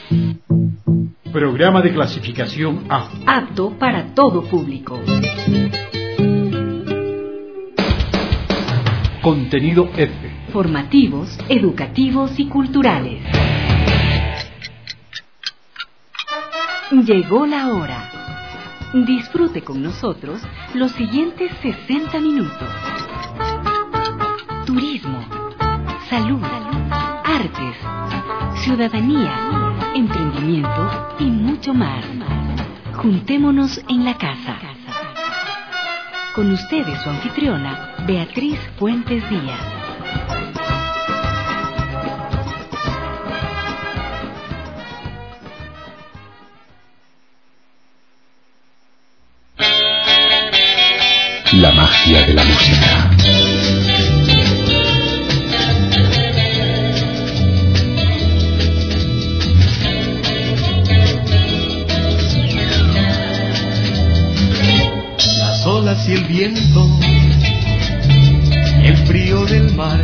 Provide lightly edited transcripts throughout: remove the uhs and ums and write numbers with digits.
Programa de clasificación A. Apto para todo público. Contenido F. Formativos, educativos y culturales. Llegó la hora. Disfrute con nosotros los siguientes 60 minutos. Turismo, salud, artes, ciudadanía, emprendimiento y mucho más. Juntémonos en la casa. Con ustedes su anfitriona, Beatriz Fuentes Díaz. La magia de la música. Las olas y el viento, el frío del mar,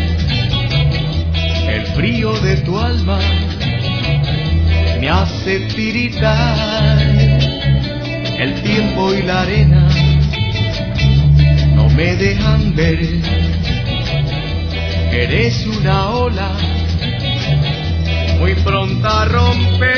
el frío de tu alma me hace tiritar. El tiempo y la arena no me dejan ver. Eres una ola muy pronta a romper,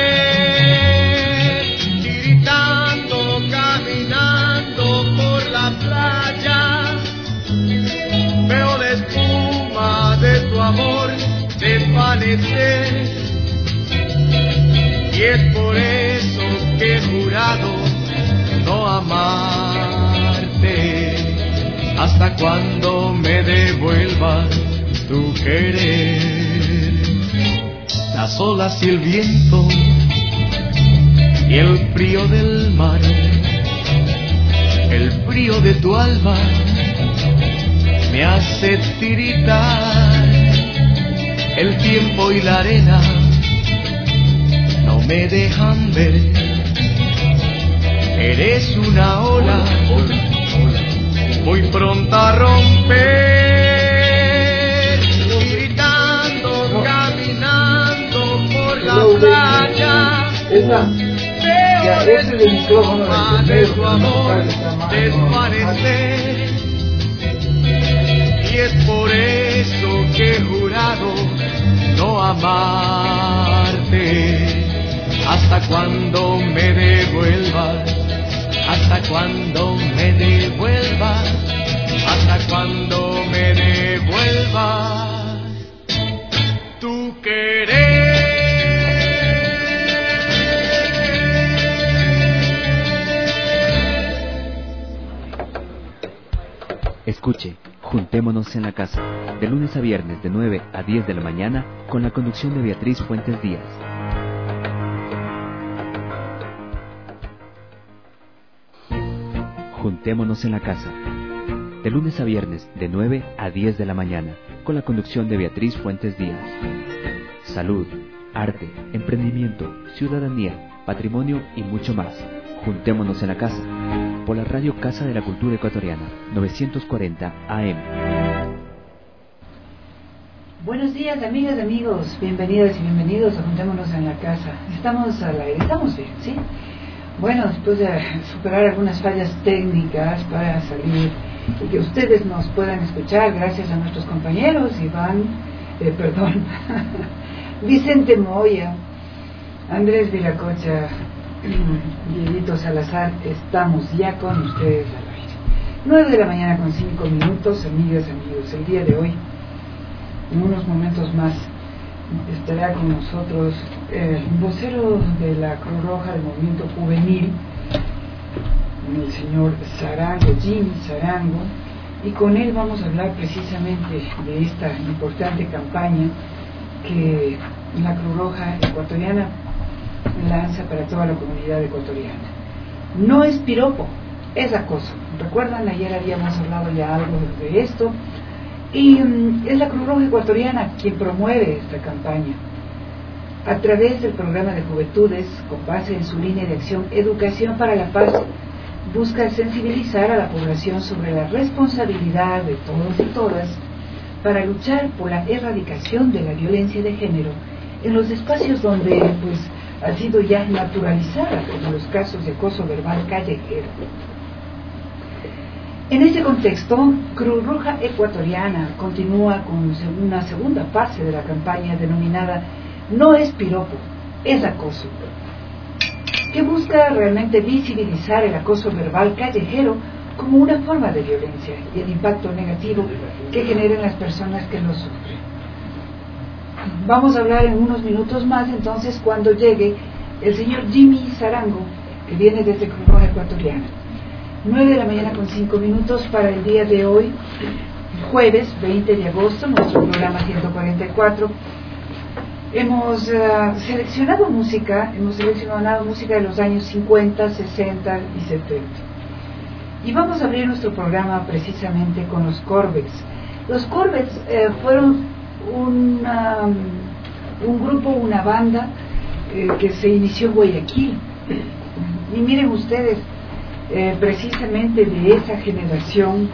tiritando, caminando por la playa. Veo la espuma de tu amor desvanecer, y es por eso que he jurado no amarte hasta cuando me devuelvas tu querer. Las olas y el viento y el frío del mar, el frío de tu alma me hace tiritar. El tiempo y la arena no me dejan ver. Eres una ola muy pronta a romper, gritando, caminando por la playa. Veo la espuma de tu amor desvanecer, y es por eso que he jurado no amarte hasta cuando me devuelvas. Hasta cuando me devuelvas, hasta cuando me devuelvas tu querer. Escuche, Juntémonos en la casa, de lunes a viernes de 9 a 10 de la mañana, con la conducción de Beatriz Fuentes Díaz. Juntémonos en la casa, de lunes a viernes de 9 a 10 de la mañana, con la conducción de Beatriz Fuentes Díaz. Salud, arte, emprendimiento, ciudadanía, patrimonio y mucho más. Juntémonos en la casa, por la radio Casa de la Cultura Ecuatoriana, 940 AM. Buenos días, amigas, amigos, bienvenidas y bienvenidos a Juntémonos en la casa. Estamos al aire, estamos bien, ¿sí? Bueno, después de superar algunas fallas técnicas para salir y que ustedes nos puedan escuchar, gracias a nuestros compañeros Vicente Moya, Andrés Viracocha, Dieguito Salazar, estamos ya con ustedes al aire. 9 de la mañana con 5 minutos, amigas, amigos. El día de hoy, en unos momentos más, estará con nosotros el vocero de la Cruz Roja del Movimiento Juvenil, el señor Sarango, Jimmy Sarango, y con él vamos a hablar precisamente de esta importante campaña que la Cruz Roja ecuatoriana lanza para toda la comunidad ecuatoriana. No es piropo, es acoso. ¿Recuerdan? Ayer habíamos hablado ya algo de esto, y es la Cruz Roja ecuatoriana quien promueve esta campaña a través del programa de juventudes con base en su línea de acción Educación para la Paz. Busca sensibilizar a la población sobre la responsabilidad de todos y todas para luchar por la erradicación de la violencia de género en los espacios donde pues ha sido ya naturalizada, como los casos de acoso verbal callejero. En ese contexto, Cruz Roja Ecuatoriana continúa con una segunda fase de la campaña denominada No es piropo, es acoso, que busca realmente visibilizar el acoso verbal callejero como una forma de violencia y el impacto negativo que generan las personas que lo sufren. Vamos a hablar en unos minutos más entonces cuando llegue el señor Jimmy Zarango, que viene desde Cruz Roja Ecuatoriana. 9 de la mañana con 5 minutos para el día de hoy, jueves 20 de agosto, nuestro programa 144. Hemos seleccionado música de los años 50, 60 y 70. Y vamos a abrir nuestro programa precisamente con los Corvettes. Los Corvettes fueron un grupo, una banda que se inició en Guayaquil. Y miren ustedes, precisamente de esa generación,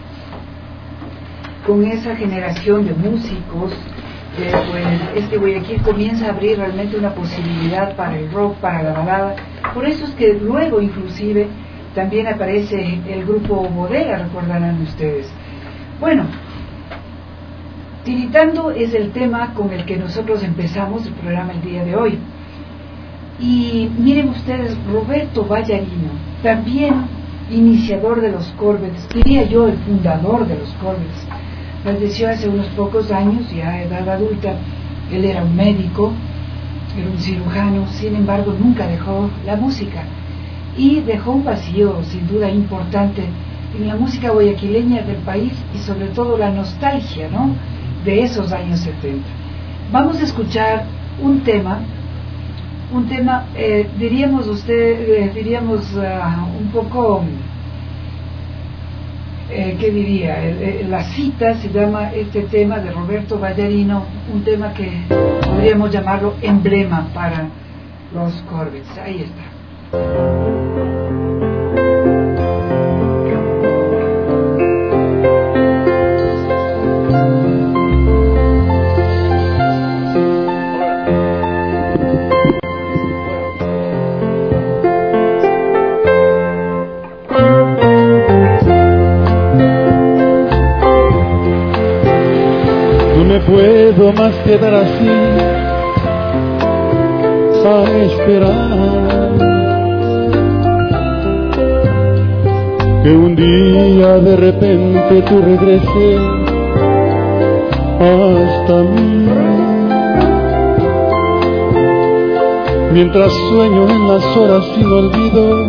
con esa generación de músicos, pues Guayaquil comienza a abrir realmente una posibilidad para el rock, para la balada. Por eso es que luego inclusive también aparece el grupo Bodega, recordarán ustedes. Bueno, Tiritando es el tema con el que nosotros empezamos el programa el día de hoy. Y miren ustedes, Roberto Ballarino, también iniciador de los Corvettes, diría yo el fundador de los Corvettes, falleció hace unos pocos años, ya a edad adulta. Él era un médico, era un cirujano, sin embargo nunca dejó la música y dejó un vacío sin duda importante en la música guayaquileña del país y sobre todo la nostalgia, ¿no?, de esos años 70. Vamos a escuchar un tema, diríamos un poco, ¿qué diría? La cita se llama este tema de Roberto Ballarino, un tema que podríamos llamarlo emblema para los Corvettes. Ahí está. Puedo más quedar así a esperar que un día de repente tú regreses hasta mí. Mientras sueño en las horas sin olvido,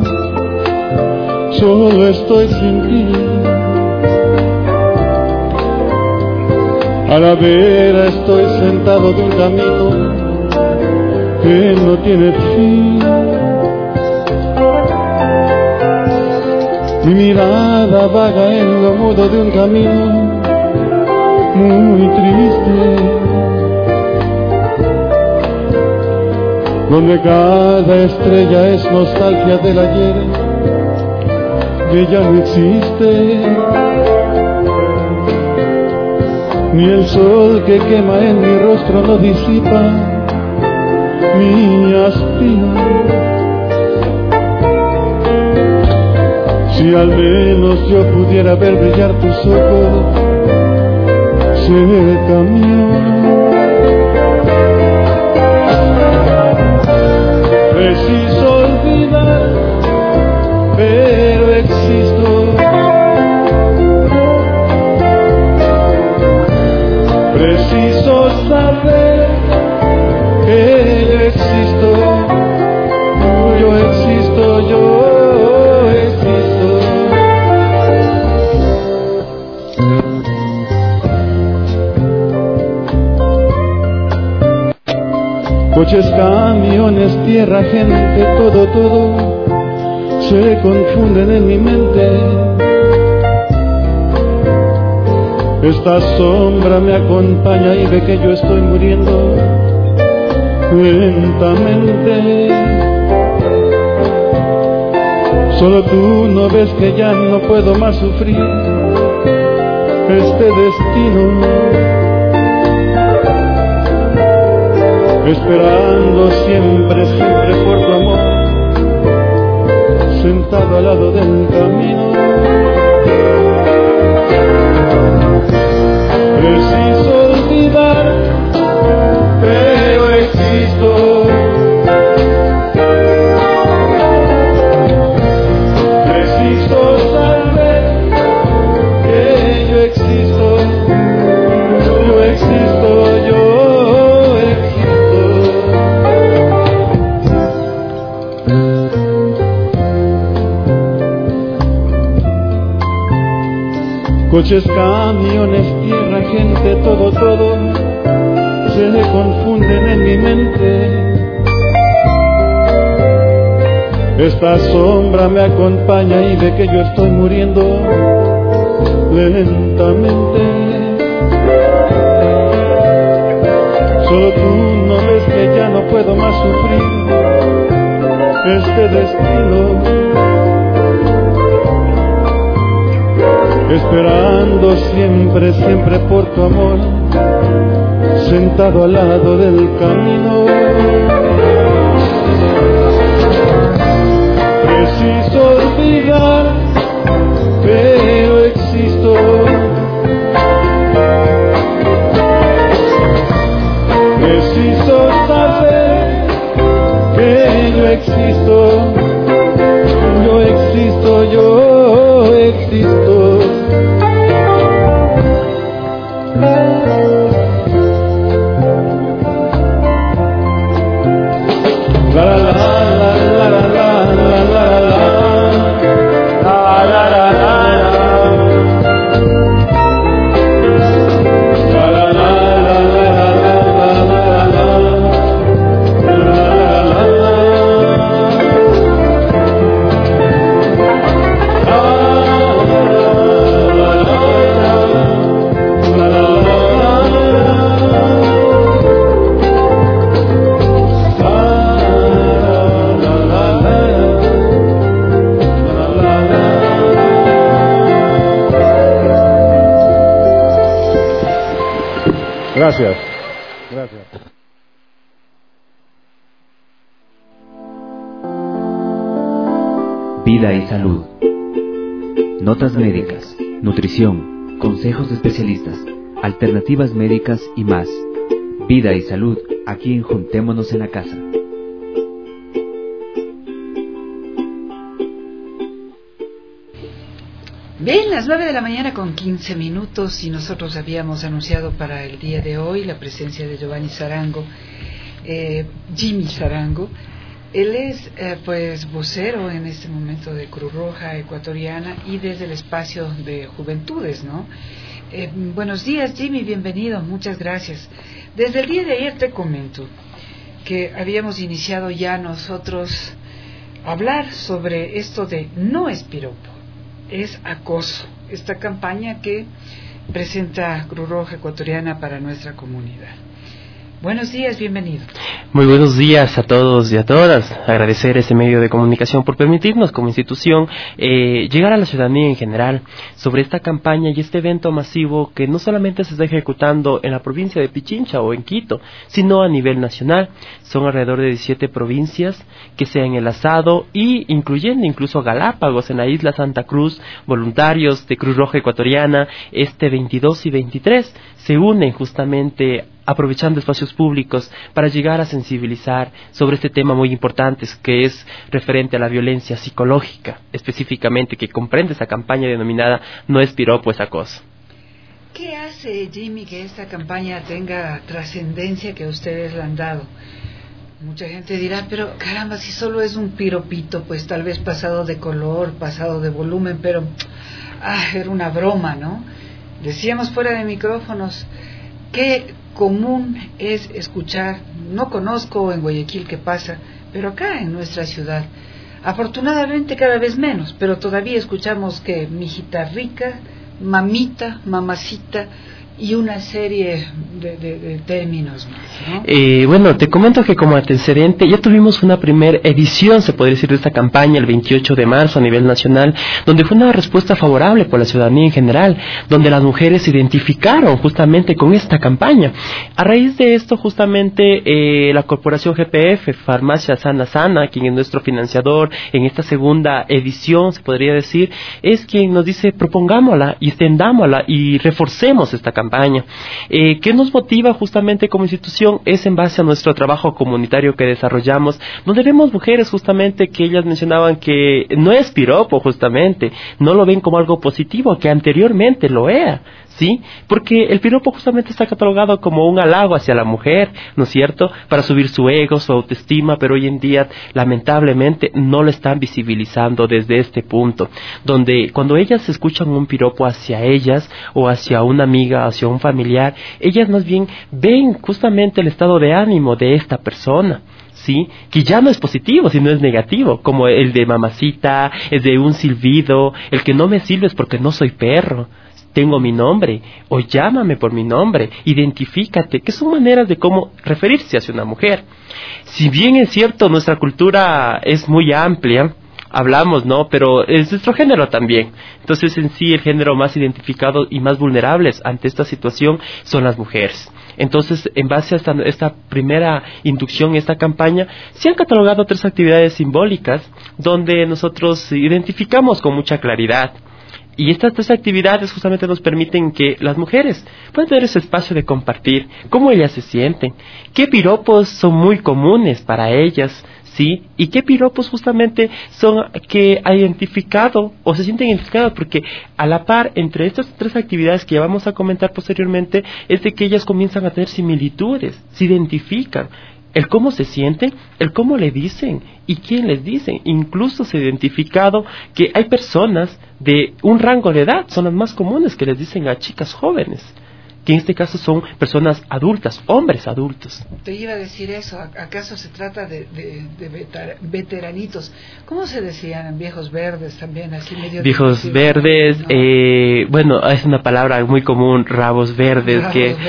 solo estoy sin ti. A la vera estoy sentado de un camino que no tiene fin. Mi mirada vaga en lo mudo de un camino muy triste, donde cada estrella es nostalgia del ayer que ya no existe. Ni el sol que quema en mi rostro no disipa mi hastío. Si al menos yo pudiera ver brillar tus ojos cerca mío. Preciso olvidar, pero existo. Preciso saber que yo existo, yo existo, yo existo. Coches, camiones, tierra, gente, todo se confunden en mi mente. Esta sombra me acompaña y ve que yo estoy muriendo lentamente. Solo tú no ves que ya no puedo más sufrir este destino. esperando siempre, siempre por tu amor, sentado al lado del camino. Preciso olvidar, pero existo. Preciso saber que yo existo, yo existo, yo existo. Coches, camiones, tierra, gente, todo, todo se confunden en mi mente. Esta sombra me acompaña y ve que yo estoy muriendo lentamente. Solo tú no ves que ya no puedo más sufrir este destino. Esperando siempre, siempre por tu amor, sentado al lado del camino. Preciso olvidar, pero existo. Preciso saber que yo existo, yo existo, yo existo. La la la la la la la la la la la Gracias. Gracias. Vida y salud. Notas médicas, nutrición, consejos de especialistas, alternativas médicas y más. Vida y salud, aquí en Juntémonos en la Casa. Bien, las 9 de la mañana con 15 minutos y nosotros habíamos anunciado para el día de hoy la presencia de Giovanni Zarango, Jimmy Zarango. Él es pues vocero en este momento de Cruz Roja Ecuatoriana y desde el espacio de Juventudes, ¿no? Buenos días, Jimmy, bienvenido, muchas gracias. Desde el día de ayer te comento que habíamos iniciado ya nosotros a hablar sobre esto de no es piropo, es acoso, esta campaña que presenta Cruz Roja Ecuatoriana para nuestra comunidad. Buenos días, bienvenido. Muy buenos días a todos y a todas. Agradecer este medio de comunicación por permitirnos como institución llegar a la ciudadanía en general sobre esta campaña y este evento masivo que no solamente se está ejecutando en la provincia de Pichincha o en Quito, sino a nivel nacional. Son alrededor de 17 provincias que se han enlazado y incluyendo incluso Galápagos en la isla Santa Cruz, voluntarios de Cruz Roja Ecuatoriana, este 22 y 23 se unen justamente aprovechando espacios públicos para llegar a sensibilizar sobre este tema muy importante que es referente a la violencia psicológica, específicamente que comprende esa campaña denominada No es piropo, es acoso. ¿Qué hace, Jimmy, que esta campaña tenga trascendencia que ustedes le han dado? Mucha gente dirá, pero caramba, si solo es un piropito, pues tal vez pasado de color, pasado de volumen, pero era una broma, ¿no? Decíamos fuera de micrófonos, qué común es escuchar, no conozco en Guayaquil qué pasa, pero acá en nuestra ciudad, afortunadamente cada vez menos, pero todavía escuchamos que mijita rica, mamita, mamacita, y una serie de términos más, ¿no? Bueno, te comento que como antecedente ya tuvimos una primera edición, se podría decir, de esta campaña el 28 de marzo a nivel nacional, donde fue una respuesta favorable por la ciudadanía en general, donde las mujeres se identificaron justamente con esta campaña. A raíz de esto, justamente, la corporación GPF, Farmacia Sana Sana, quien es nuestro financiador en esta segunda edición, se podría decir, es quien nos dice propongámosla y extendámosla y reforcemos esta campaña. ¿Qué nos motiva justamente como institución? Es en base a nuestro trabajo comunitario que desarrollamos, donde vemos mujeres justamente que ellas mencionaban que no es piropo justamente, no lo ven como algo positivo, que anteriormente lo era. ¿Sí? Porque el piropo justamente está catalogado como un halago hacia la mujer, ¿no es cierto?, para subir su ego, su autoestima, pero hoy en día, lamentablemente, no lo están visibilizando desde este punto, donde cuando ellas escuchan un piropo hacia ellas, o hacia una amiga, hacia un familiar, ellas más bien ven justamente el estado de ánimo de esta persona. ¿Sí? Que ya no es positivo, sino es negativo, como el de mamacita, el de un silbido, el que no me silbes porque no soy perro, tengo mi nombre, o llámame por mi nombre, identifícate, que son maneras de cómo referirse hacia una mujer. Si bien es cierto, nuestra cultura es muy amplia, hablamos, ¿no?, pero es nuestro género también. Entonces, en sí, el género más identificado y más vulnerables ante esta situación son las mujeres. Entonces, en base a esta primera inducción, esta campaña, se han catalogado 3 actividades simbólicas donde nosotros identificamos con mucha claridad. Y estas 3 actividades justamente nos permiten que las mujeres puedan tener ese espacio de compartir cómo ellas se sienten, qué piropos son muy comunes para ellas, ¿sí? Y qué piropos justamente son que ha identificado o se sienten identificados, porque a la par entre estas 3 actividades que ya vamos a comentar posteriormente es de que ellas comienzan a tener similitudes, se identifican. El cómo se sienten, el cómo le dicen y quién les dicen. Incluso se ha identificado que hay personas de un rango de edad, son las más comunes, que les dicen a chicas jóvenes, que en este caso son personas adultas, hombres adultos. Te iba a decir eso, ¿acaso se trata de veteranitos? ¿Cómo se decían? Viejos verdes también, así medio... Viejos verdes, ¿no? Bueno, es una palabra muy común, rabos verdes,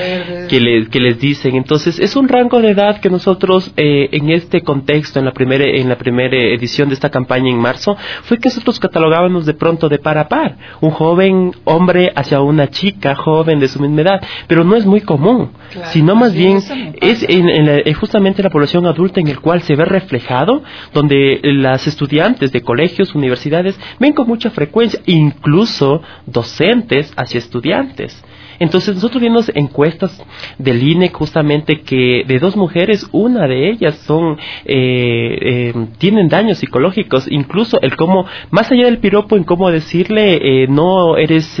que les dicen. Entonces, es un rango de edad que nosotros, en este contexto, en la primera edición de esta campaña en marzo, fue que nosotros catalogábamos de pronto de par a par, un joven hombre hacia una chica joven de su misma edad. Pero no es muy común, claro, sino más bien es justamente la población adulta en el cual se ve reflejado, donde las estudiantes de colegios, universidades, ven con mucha frecuencia, incluso docentes hacia estudiantes. Entonces nosotros vimos encuestas del INE justamente que de 2 mujeres, una de ellas tienen daños psicológicos, incluso el cómo, más allá del piropo, en cómo decirle no eres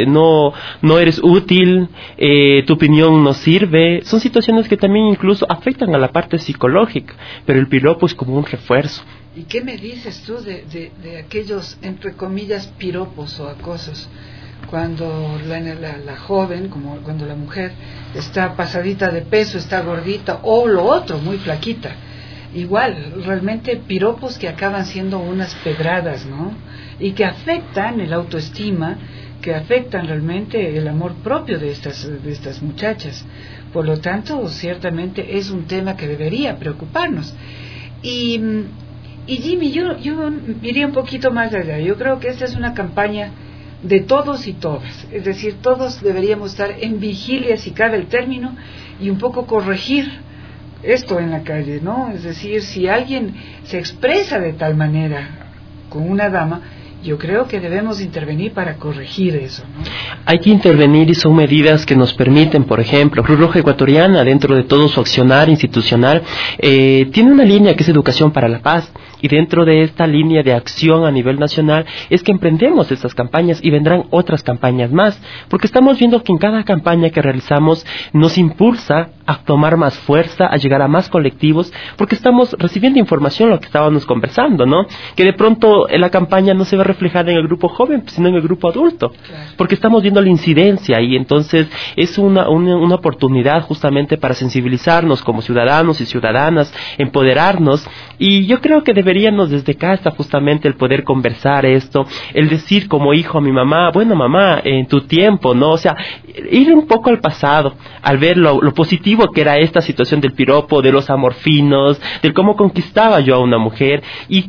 útil, tu opinión no sirve, son situaciones que también incluso afectan a la parte psicológica, pero el piropo es como un refuerzo. ¿Y qué me dices tú de aquellos, entre comillas, piropos o acosos? Cuando la joven, como cuando la mujer está pasadita de peso, está gordita, o lo otro, muy flaquita. Igual, realmente piropos que acaban siendo unas pedradas, ¿no? Y que afectan el autoestima, que afectan realmente el amor propio de estas muchachas. Por lo tanto, ciertamente es un tema que debería preocuparnos. Y Jimmy, yo iría un poquito más allá. Yo creo que esta es una campaña de todos y todas, es decir, todos deberíamos estar en vigilia, si cabe el término, y un poco corregir esto en la calle, ¿no? Es decir, si alguien se expresa de tal manera con una dama, yo creo que debemos intervenir para corregir eso, ¿no? Hay que intervenir y son medidas que nos permiten, por ejemplo, Cruz Roja Ecuatoriana, dentro de todo su accionar institucional, tiene una línea que es Educación para la Paz, y dentro de esta línea de acción a nivel nacional es que emprendemos estas campañas y vendrán otras campañas más, porque estamos viendo que en cada campaña que realizamos nos impulsa a tomar más fuerza, a llegar a más colectivos, porque estamos recibiendo información, lo que estábamos conversando, ¿no? Que de pronto la campaña no se ve reflejada en el grupo joven, sino en el grupo adulto, porque estamos viendo la incidencia y entonces es una oportunidad justamente para sensibilizarnos como ciudadanos y ciudadanas, empoderarnos, y yo creo que debemos deberíamos desde casa justamente el poder conversar esto, el decir como hijo a mi mamá, bueno mamá, en tu tiempo, ¿no? O sea, ir un poco al pasado, al ver lo positivo que era esta situación del piropo, de los amorfinos, del cómo conquistaba yo a una mujer, y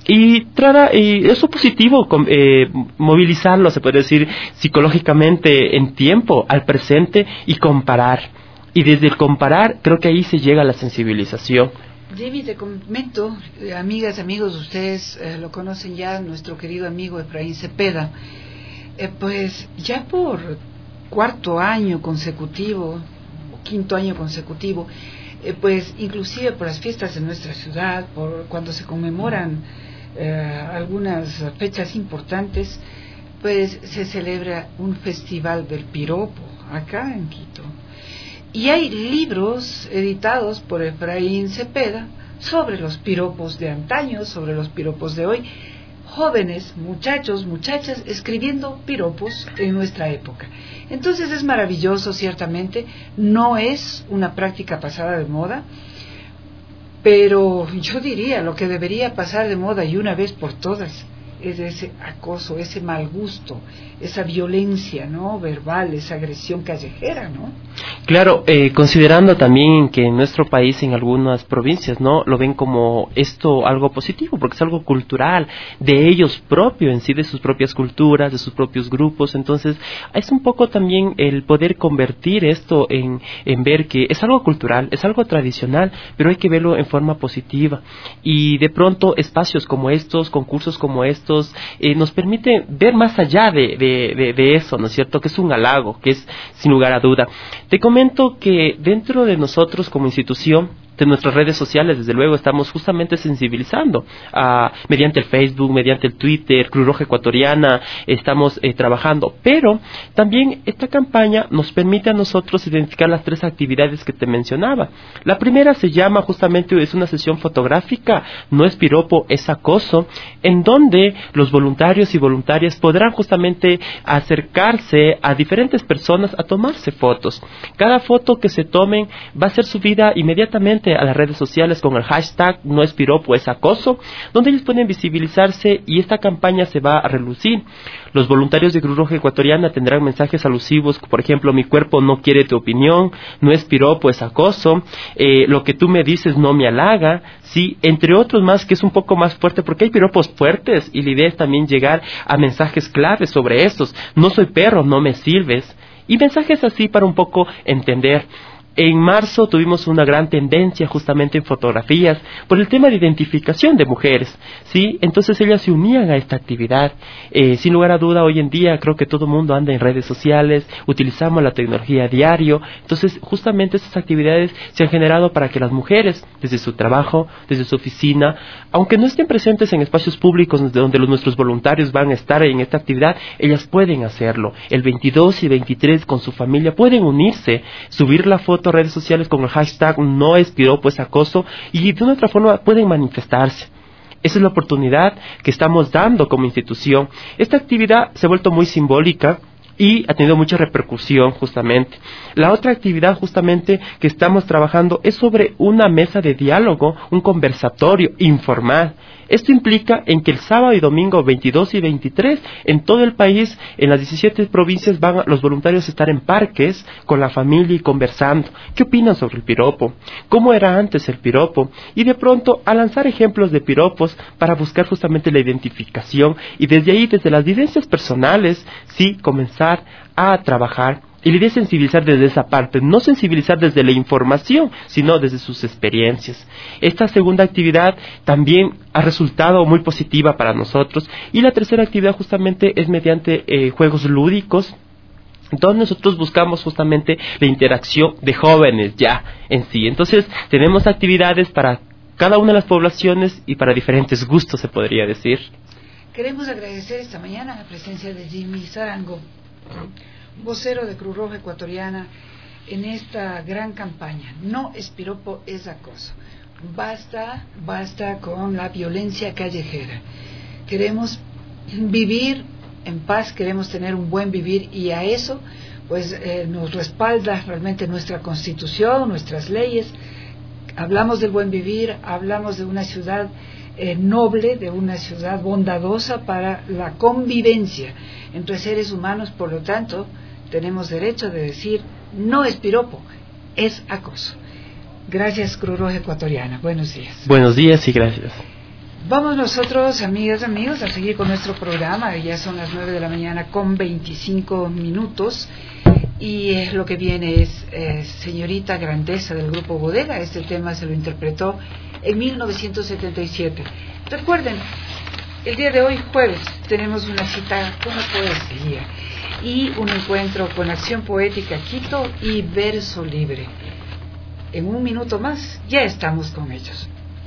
eso positivo, movilizarlo, se puede decir, psicológicamente en tiempo, al presente, y comparar. Y desde el comparar, creo que ahí se llega a la sensibilización. Jimmy, te comento, amigas, amigos, ustedes lo conocen ya, nuestro querido amigo Efraín Cepeda, pues ya por cuarto año consecutivo, o quinto año consecutivo, pues inclusive por las fiestas de nuestra ciudad, por cuando se conmemoran algunas fechas importantes, pues se celebra un festival del piropo acá en Quito. Y hay libros editados por Efraín Cepeda sobre los piropos de antaño, sobre los piropos de hoy. Jóvenes, muchachos, muchachas, escribiendo piropos en nuestra época. Entonces es maravilloso, ciertamente. No es una práctica pasada de moda, pero yo diría, lo que debería pasar de moda y una vez por todas es ese acoso, ese mal gusto, esa violencia, ¿no?, verbal, esa agresión callejera, ¿no? Claro, considerando también que en nuestro país, en algunas provincias, ¿no?, lo ven como esto algo positivo, porque es algo cultural, de ellos propio, en sí, de sus propias culturas, de sus propios grupos. Entonces, es un poco también el poder convertir esto en ver que es algo cultural, es algo tradicional, pero hay que verlo en forma positiva. Y de pronto, espacios como estos, concursos como estos, nos permite ver más allá de eso, ¿no es cierto?, que es un halago, que es sin lugar a duda. Te comento que dentro de nosotros como institución, de nuestras redes sociales, desde luego, estamos justamente sensibilizando mediante el Facebook, mediante el Twitter, Cruz Roja Ecuatoriana, estamos trabajando, pero también esta campaña nos permite a nosotros identificar las 3 actividades que te mencionaba. La primera se llama justamente, es una sesión fotográfica, no es piropo, es acoso, en donde los voluntarios y voluntarias podrán justamente acercarse a diferentes personas a tomarse fotos. Cada foto que se tomen va a ser subida inmediatamente a las redes sociales con el hashtag no es piropo, es acoso, donde ellos pueden visibilizarse y esta campaña se va a relucir. Los voluntarios de Cruz Roja Ecuatoriana tendrán mensajes alusivos, por ejemplo, mi cuerpo no quiere tu opinión, no es piropo, es acoso, lo que tú me dices no me halaga, sí, entre otros más, que es un poco más fuerte, porque hay piropos fuertes y la idea es también llegar a mensajes claves sobre estos, no soy perro, no me sirves, y mensajes así para un poco entender. En marzo tuvimos una gran tendencia justamente en fotografías por el tema de identificación de mujeres, ¿sí? Entonces ellas se unían a esta actividad. Sin lugar a duda, hoy en día creo que todo el mundo anda en redes sociales, utilizamos la tecnología a diario. Entonces, justamente estas actividades se han generado para que las mujeres, desde su trabajo, desde su oficina, aunque no estén presentes en espacios públicos donde nuestros voluntarios van a estar en esta actividad, ellas pueden hacerlo. El 22 y 23 con su familia pueden unirse, subir la foto a redes sociales con el hashtag no es piropo, es acoso, y de una otra forma pueden manifestarse. Esa es la oportunidad que estamos dando como institución. Esta actividad se ha vuelto muy simbólica y ha tenido mucha repercusión justamente. La otra actividad justamente que estamos trabajando es sobre una mesa de diálogo, un conversatorio informal. Esto implica en que el sábado y domingo 22 y 23 en todo el país, en las 17 provincias, van los voluntarios a estar en parques con la familia y conversando. ¿Qué opinan sobre el piropo? ¿Cómo era antes el piropo? Y de pronto a lanzar ejemplos de piropos para buscar justamente la identificación y desde ahí, desde las vivencias personales, sí, comenzar a trabajar. Y la idea es sensibilizar desde esa parte, no sensibilizar desde la información, sino desde sus experiencias. Esta segunda actividad también ha resultado muy positiva para nosotros. Y la tercera actividad justamente es mediante juegos lúdicos, donde nosotros buscamos justamente la interacción de jóvenes ya en sí. Entonces tenemos actividades para cada una de las poblaciones y para diferentes gustos, se podría decir. Queremos agradecer esta mañana la presencia de Jimmy Sarango, vocero de Cruz Roja Ecuatoriana, en esta gran campaña. No es piropo, es acoso. Basta con la violencia callejera. Queremos vivir en paz, queremos tener un buen vivir, y a eso pues nos respalda realmente nuestra Constitución, nuestras leyes. Hablamos del buen vivir, hablamos de una ciudad noble, de una ciudad bondadosa para la convivencia entre seres humanos. Por lo tanto, tenemos derecho de decir, no es piropo, es acoso. Gracias, Cruz Roja Ecuatoriana. Buenos días. Buenos días y gracias. Vamos nosotros, amigas, amigos, a seguir con nuestro programa. Ya son las 9 de la mañana con 25 minutos. Y lo que viene es Señorita Grandeza del Grupo Bodega. Este tema se lo interpretó en 1977. Recuerden, el día de hoy, jueves, tenemos una cita con la poesía y un encuentro con Acción Poética Quito y Verso Libre. En un minuto más ya estamos con ellos.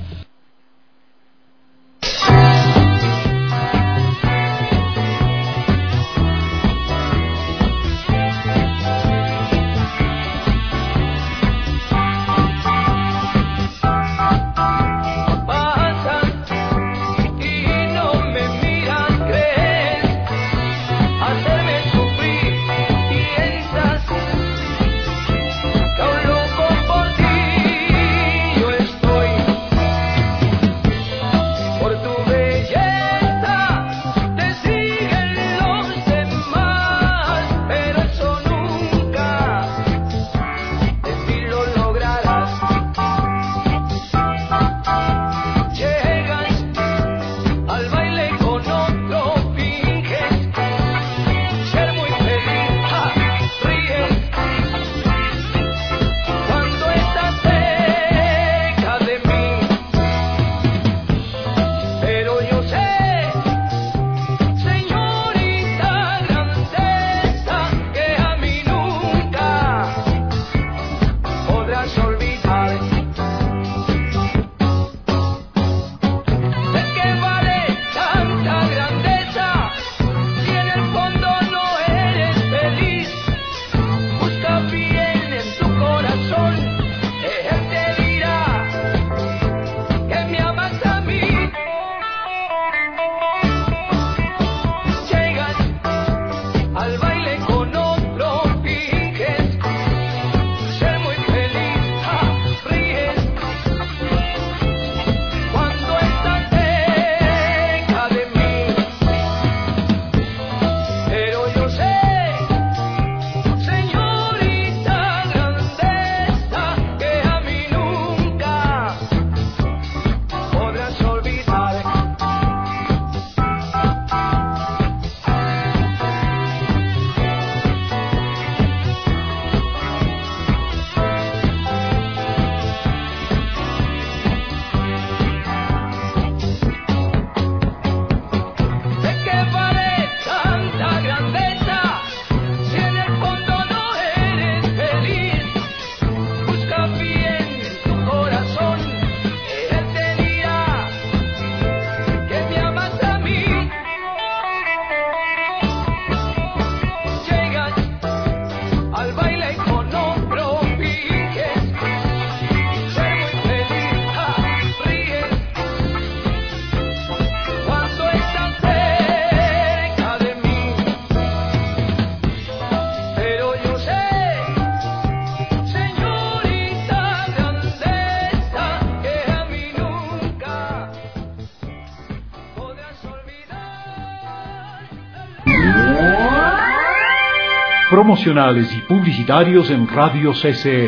Promocionales y publicitarios en Radio CC.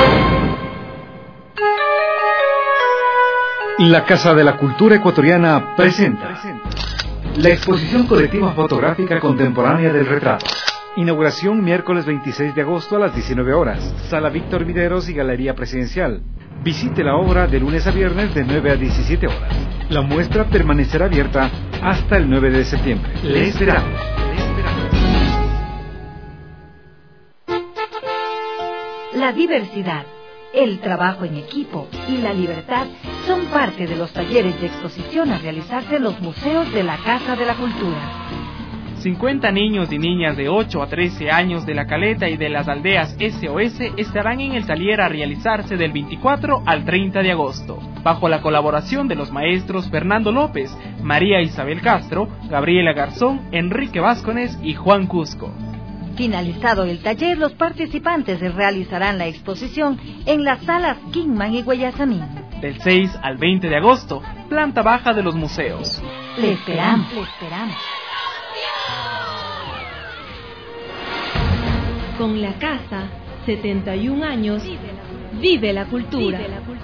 La Casa de la Cultura Ecuatoriana presenta la exposición colectiva fotográfica contemporánea del retrato. Inauguración miércoles 26 de agosto a las 19 horas. Sala Víctor Videros y Galería Presidencial. Visite la obra de lunes a viernes de 9 a 17 horas. La muestra permanecerá abierta hasta el 9 de septiembre. Le esperamos. La diversidad, el trabajo en equipo y la libertad son parte de los talleres de exposición a realizarse en los museos de la Casa de la Cultura. 50 niños y niñas de 8 a 13 años de La Caleta y de las aldeas SOS estarán en el taller a realizarse del 24 al 30 de agosto, bajo la colaboración de los maestros Fernando López, María Isabel Castro, Gabriela Garzón, Enrique Vázquez y Juan Cusco. Finalizado el taller, los participantes realizarán la exposición en las salas Kingman y Guayasamín. del 6 al 20 de agosto, planta baja de los museos. Le esperamos. Con la casa, 71 años, vive la cultura.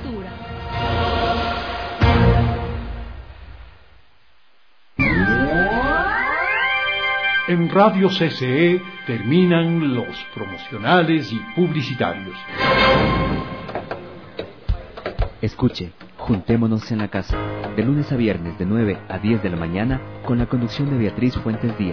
En Radio CCE terminan los promocionales y publicitarios. Escuche, Juntémonos en la Casa, de lunes a viernes de 9 a 10 de la mañana, con la conducción de Beatriz Fuentes Díaz.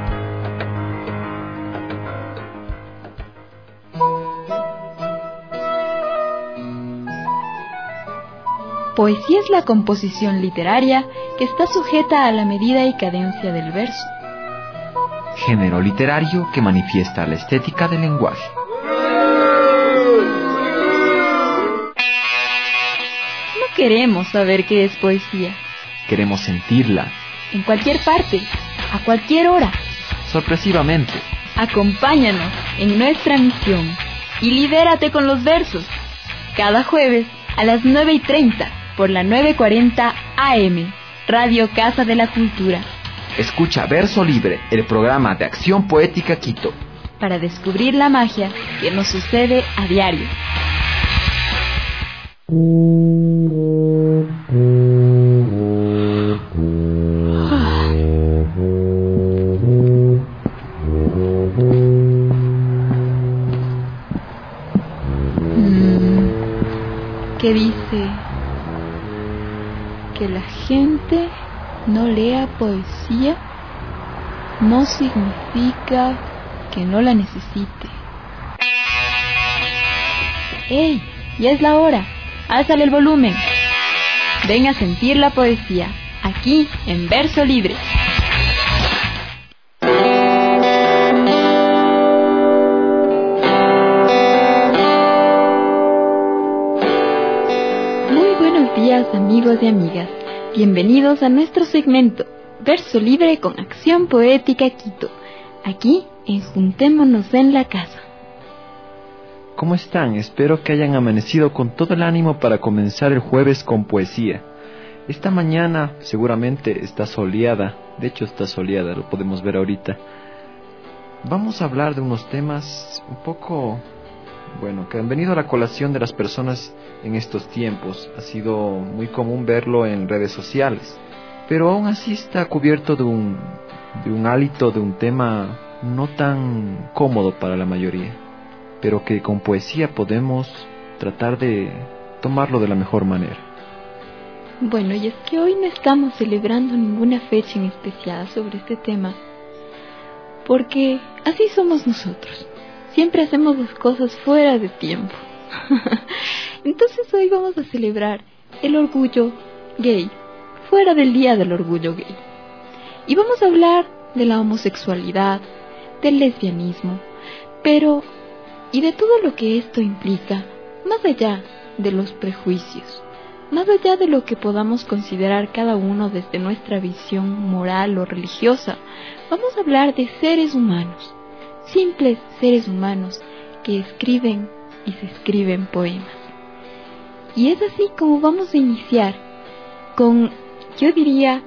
Poesía es la composición literaria que está sujeta a la medida y cadencia del verso. Género literario que manifiesta la estética del lenguaje. No queremos saber qué es poesía. Queremos sentirla. En cualquier parte, a cualquier hora. Sorpresivamente. Acompáñanos en nuestra misión y libérate con los versos. Cada jueves a las 9:30 por la 940 AM, Radio Casa de la Cultura. Escucha Verso Libre, el programa de Acción Poética Quito. Para descubrir la magia que nos sucede a diario. ¿Qué dice? Que la gente no lea poesía no significa que no la necesite. ¡Ey! Ya es la hora. Álzale el volumen. Ven a sentir la poesía, aquí en Verso Libre. Muy buenos días, amigos y amigas. Bienvenidos a nuestro segmento Verso Libre con Acción Poética Quito, aquí en Juntémonos en la Casa. ¿Cómo están? Espero que hayan amanecido con todo el ánimo para comenzar el jueves con poesía. Esta mañana seguramente está soleada, de hecho está soleada, lo podemos ver ahorita. Vamos a hablar de unos temas un poco, que han venido a la colación de las personas en estos tiempos. Ha sido muy común verlo en redes sociales, pero aún así está cubierto de un hálito, de un tema no tan cómodo para la mayoría, pero que con poesía podemos tratar de tomarlo de la mejor manera. Bueno, y es que hoy no estamos celebrando ninguna fecha en especial sobre este tema, porque así somos nosotros. Siempre hacemos las cosas fuera de tiempo. Entonces hoy vamos a celebrar el orgullo gay, fuera del Día del Orgullo Gay. Y vamos a hablar de la homosexualidad, del lesbianismo, y de todo lo que esto implica, más allá de los prejuicios, más allá de lo que podamos considerar cada uno desde nuestra visión moral o religiosa. Vamos a hablar de seres humanos, simples seres humanos que escriben y se escriben poemas. Y es así como vamos a iniciar con, yo diría,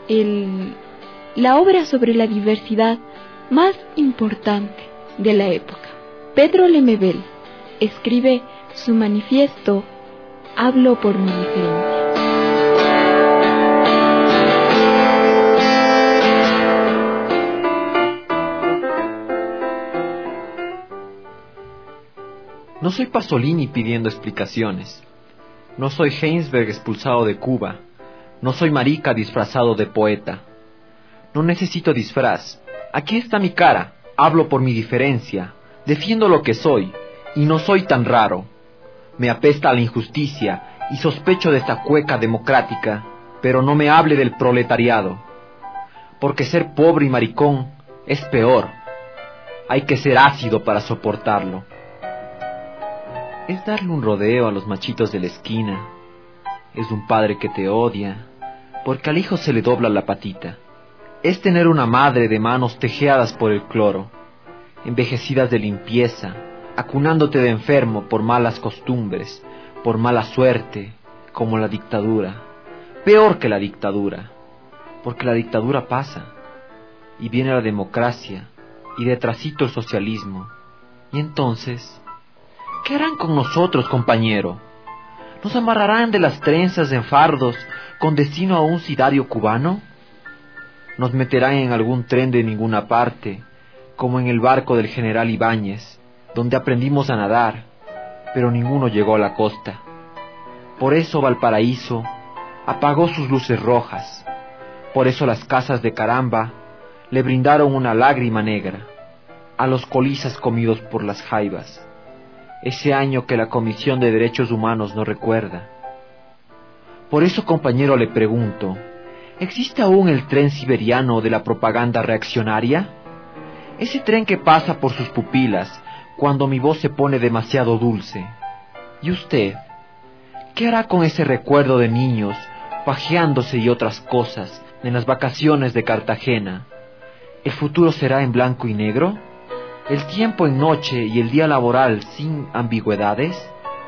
la obra sobre la diversidad más importante de la época. Pedro Lemebel escribe su manifiesto Hablo por mi diferencia. No soy Pasolini pidiendo explicaciones. No soy Heinsberg expulsado de Cuba. No soy marica disfrazado de poeta. No necesito disfraz. Aquí está mi cara. Hablo por mi diferencia. Defiendo lo que soy. Y no soy tan raro. Me apesta a la injusticia y sospecho de esta cueca democrática, pero no me hable del proletariado. Porque ser pobre y maricón es peor. Hay que ser ácido para soportarlo. Es darle un rodeo a los machitos de la esquina. Es un padre que te odia, porque al hijo se le dobla la patita. Es tener una madre de manos tejeadas por el cloro, envejecidas de limpieza, acunándote de enfermo por malas costumbres, por mala suerte, como la dictadura, peor que la dictadura, porque la dictadura pasa, y viene la democracia, y detrásito el socialismo. Y entonces, ¿qué harán con nosotros, compañero? ¿Nos amarrarán de las trenzas en fardos con destino a un sidario cubano? ¿Nos meterán en algún tren de ninguna parte, como en el barco del general Ibáñez, donde aprendimos a nadar, pero ninguno llegó a la costa? Por eso Valparaíso apagó sus luces rojas, por eso las casas de Caramba le brindaron una lágrima negra a los colizas comidos por las jaivas, ese año que la Comisión de Derechos Humanos no recuerda. Por eso, compañero, le pregunto, ¿existe aún el tren siberiano de la propaganda reaccionaria? Ese tren que pasa por sus pupilas cuando mi voz se pone demasiado dulce. ¿Y usted? ¿Qué hará con ese recuerdo de niños pajeándose y otras cosas en las vacaciones de Cartagena? ¿El futuro será en blanco y negro? ¿El tiempo en noche y el día laboral sin ambigüedades?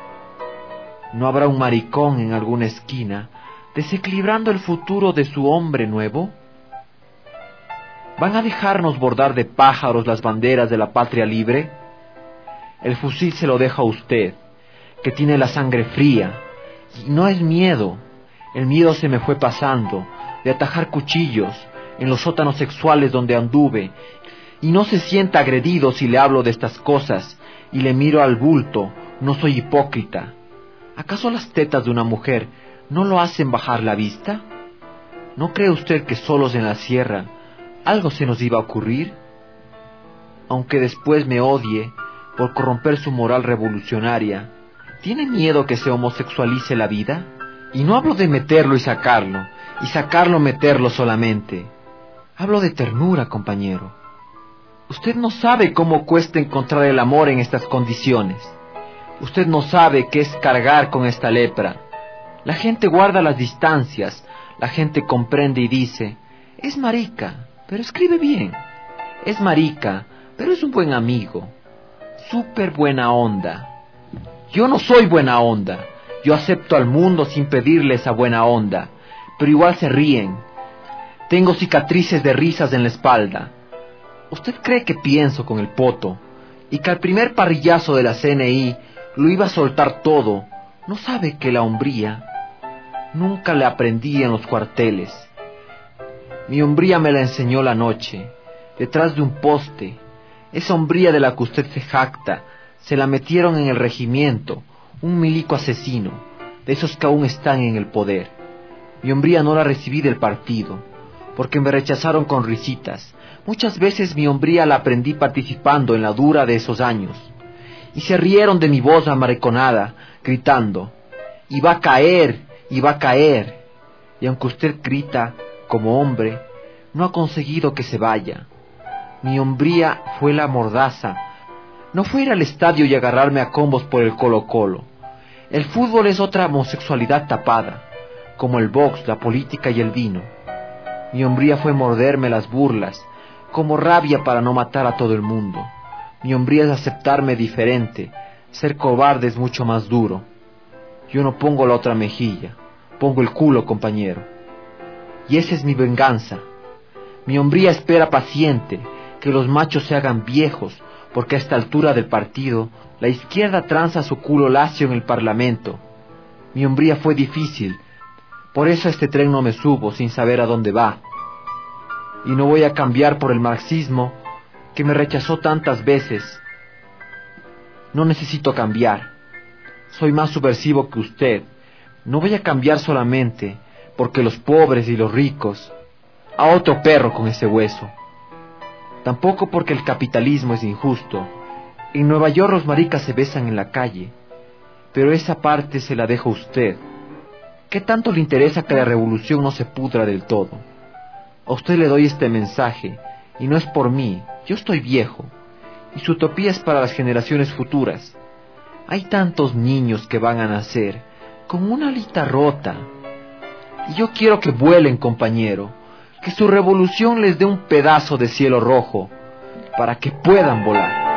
¿No habrá un maricón en alguna esquina desequilibrando el futuro de su hombre nuevo? ¿Van a dejarnos bordar de pájaros las banderas de la patria libre? El fusil se lo deja a usted, que tiene la sangre fría, y no es miedo. El miedo se me fue pasando de atajar cuchillos en los sótanos sexuales donde anduve, y no se sienta agredido si le hablo de estas cosas y le miro al bulto. No soy hipócrita. ¿Acaso las tetas de una mujer no lo hacen bajar la vista? ¿No cree usted que solos en la sierra algo se nos iba a ocurrir? Aunque después me odie por corromper su moral revolucionaria, ¿tiene miedo que se homosexualice la vida? Y no hablo de meterlo y sacarlo meterlo solamente. Hablo de ternura, compañero. Usted no sabe cómo cuesta encontrar el amor en estas condiciones. Usted no sabe qué es cargar con esta lepra. La gente guarda las distancias, la gente comprende y dice, es marica, pero escribe bien. Es marica, pero es un buen amigo. Súper buena onda. Yo no soy buena onda. Yo acepto al mundo sin pedirle esa buena onda, pero igual se ríen. Tengo cicatrices de risas en la espalda. ¿Usted cree que pienso con el poto y que al primer parrillazo de la CNI lo iba a soltar todo? ¿No sabe que la hombría nunca la aprendí en los cuarteles? Mi hombría me la enseñó la noche, detrás de un poste. Esa hombría de la que usted se jacta, se la metieron en el regimiento, un milico asesino, de esos que aún están en el poder. Mi hombría no la recibí del partido, porque me rechazaron con risitas. Muchas veces mi hombría la aprendí participando en la dura de esos años. Y se rieron de mi voz amariconada, gritando, y va a caer, y va a caer. Y aunque usted grita como hombre, no ha conseguido que se vaya. Mi hombría fue la mordaza. No fue ir al estadio y agarrarme a combos por el Colo-Colo. El fútbol es otra homosexualidad tapada, como el box, la política y el vino. Mi hombría fue morderme las burlas, como rabia para no matar a todo el mundo. Mi hombría es aceptarme diferente. Ser cobarde es mucho más duro. Yo no pongo la otra mejilla, pongo el culo, compañero. Y esa es mi venganza. Mi hombría espera paciente que los machos se hagan viejos, porque a esta altura del partido la izquierda tranza su culo lacio en el parlamento. Mi hombría fue difícil, por eso a este tren no me subo sin saber a dónde va. Y no voy a cambiar por el marxismo que me rechazó tantas veces. No necesito cambiar. Soy más subversivo que usted. No voy a cambiar solamente porque los pobres y los ricos. A otro perro con ese hueso. Tampoco porque el capitalismo es injusto. En Nueva York los maricas se besan en la calle. Pero esa parte se la dejo a usted. ¿Qué tanto le interesa que la revolución no se pudra del todo? A usted le doy este mensaje, y no es por mí, yo estoy viejo, y su utopía es para las generaciones futuras. Hay tantos niños que van a nacer con una alita rota, y yo quiero que vuelen, compañero, que su revolución les dé un pedazo de cielo rojo, para que puedan volar.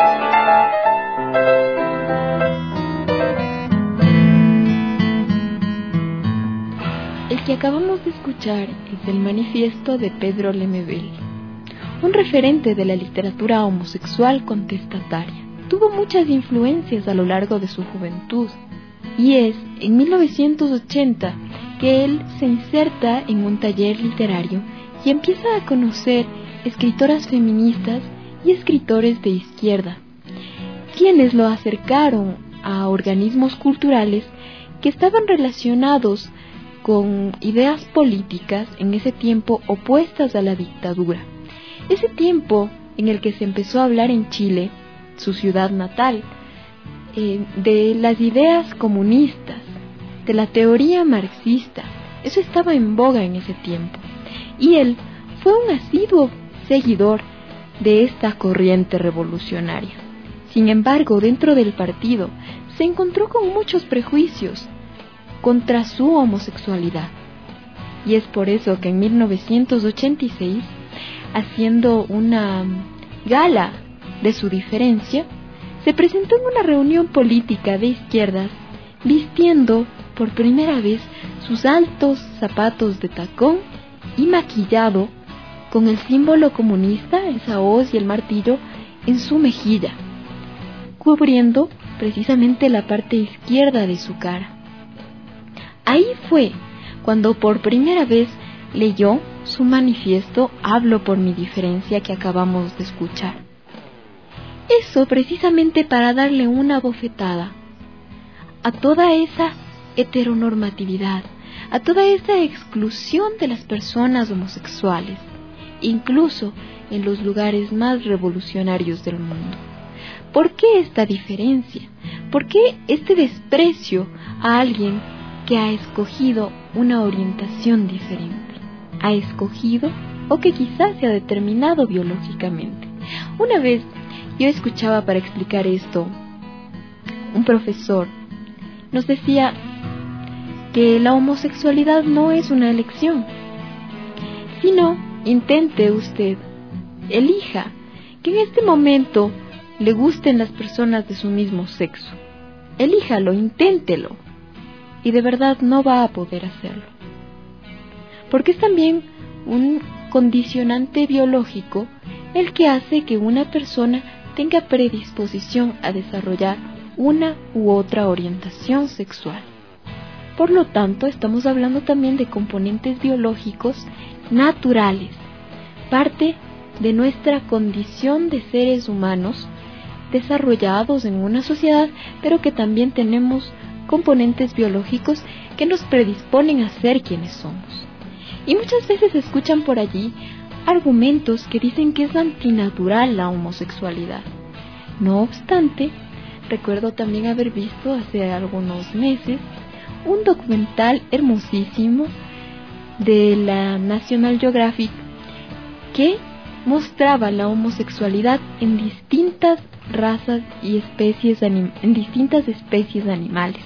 El que acabamos de escuchar es el manifiesto de Pedro Lemebel, un referente de la literatura homosexual contestataria. Tuvo muchas influencias a lo largo de su juventud, y es en 1980 que él se inserta en un taller literario y empieza a conocer escritoras feministas y escritores de izquierda, quienes lo acercaron a organismos culturales que estaban relacionados con ideas políticas en ese tiempo opuestas a la dictadura. Ese tiempo en el que se empezó a hablar en Chile, su ciudad natal, de las ideas comunistas, de la teoría marxista. Eso estaba en boga en ese tiempo. Y él fue un asiduo seguidor de esta corriente revolucionaria. Sin embargo, dentro del partido se encontró con muchos prejuicios contra su homosexualidad. Y es por eso que en 1986, haciendo una gala de su diferencia, se presentó en una reunión política de izquierdas vistiendo por primera vez sus altos zapatos de tacón y maquillado con el símbolo comunista, esa hoz y el martillo, en su mejilla, cubriendo precisamente la parte izquierda de su cara. Ahí fue cuando por primera vez leyó su manifiesto Hablo por mi diferencia que acabamos de escuchar. Eso precisamente para darle una bofetada a toda esa heteronormatividad, a toda esa exclusión de las personas homosexuales, incluso en los lugares más revolucionarios del mundo. ¿Por qué esta diferencia? ¿Por qué este desprecio a alguien que ha escogido una orientación diferente? Ha escogido o que quizás se ha determinado biológicamente. Una vez yo escuchaba para explicar esto, un profesor nos decía que la homosexualidad no es una elección, sino intente usted, elija que en este momento le gusten las personas de su mismo sexo. Elíjalo, inténtelo, y de verdad no va a poder hacerlo. Porque es también un condicionante biológico el que hace que una persona tenga predisposición a desarrollar una u otra orientación sexual. Por lo tanto, estamos hablando también de componentes biológicos naturales, parte de nuestra condición de seres humanos desarrollados en una sociedad, pero que también tenemos componentes biológicos que nos predisponen a ser quienes somos. Y muchas veces se escuchan por allí argumentos que dicen que es antinatural la homosexualidad. No obstante, recuerdo también haber visto hace algunos meses un documental hermosísimo de la National Geographic que mostraba la homosexualidad en distintas razas y especies en distintas especies animales,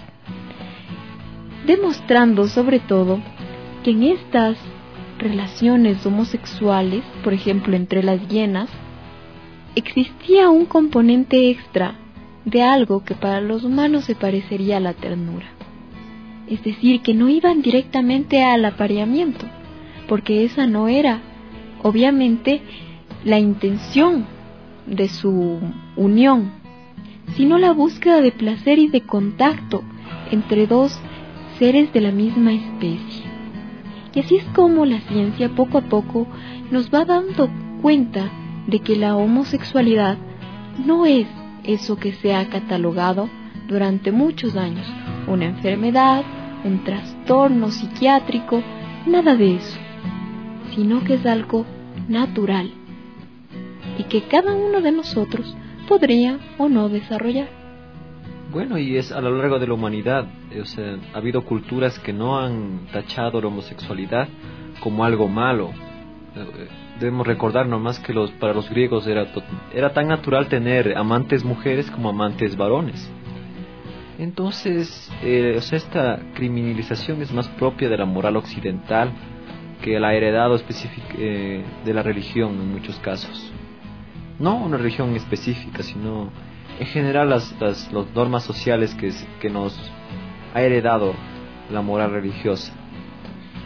demostrando sobre todo que en estas relaciones homosexuales, por ejemplo entre las hienas, existía un componente extra de algo que para los humanos se parecería a la ternura. Es decir, que no iban directamente al apareamiento, porque esa no era, obviamente, la intención de su unión, sino la búsqueda de placer y de contacto entre dos seres de la misma especie. Y así es como la ciencia poco a poco nos va dando cuenta de que la homosexualidad no es eso que se ha catalogado durante muchos años, una enfermedad, un trastorno psiquiátrico, nada de eso, sino que es algo natural y que cada uno de nosotros podría o no desarrollar. Bueno, y es a lo largo de la humanidad, ha habido culturas que no han tachado la homosexualidad como algo malo. Debemos recordar nomás que para los griegos era tan natural tener amantes mujeres como amantes varones. Entonces, esta criminalización es más propia de la moral occidental que la heredado de la religión en muchos casos. No una religión específica, sino en general las normas sociales que nos ha heredado la moral religiosa.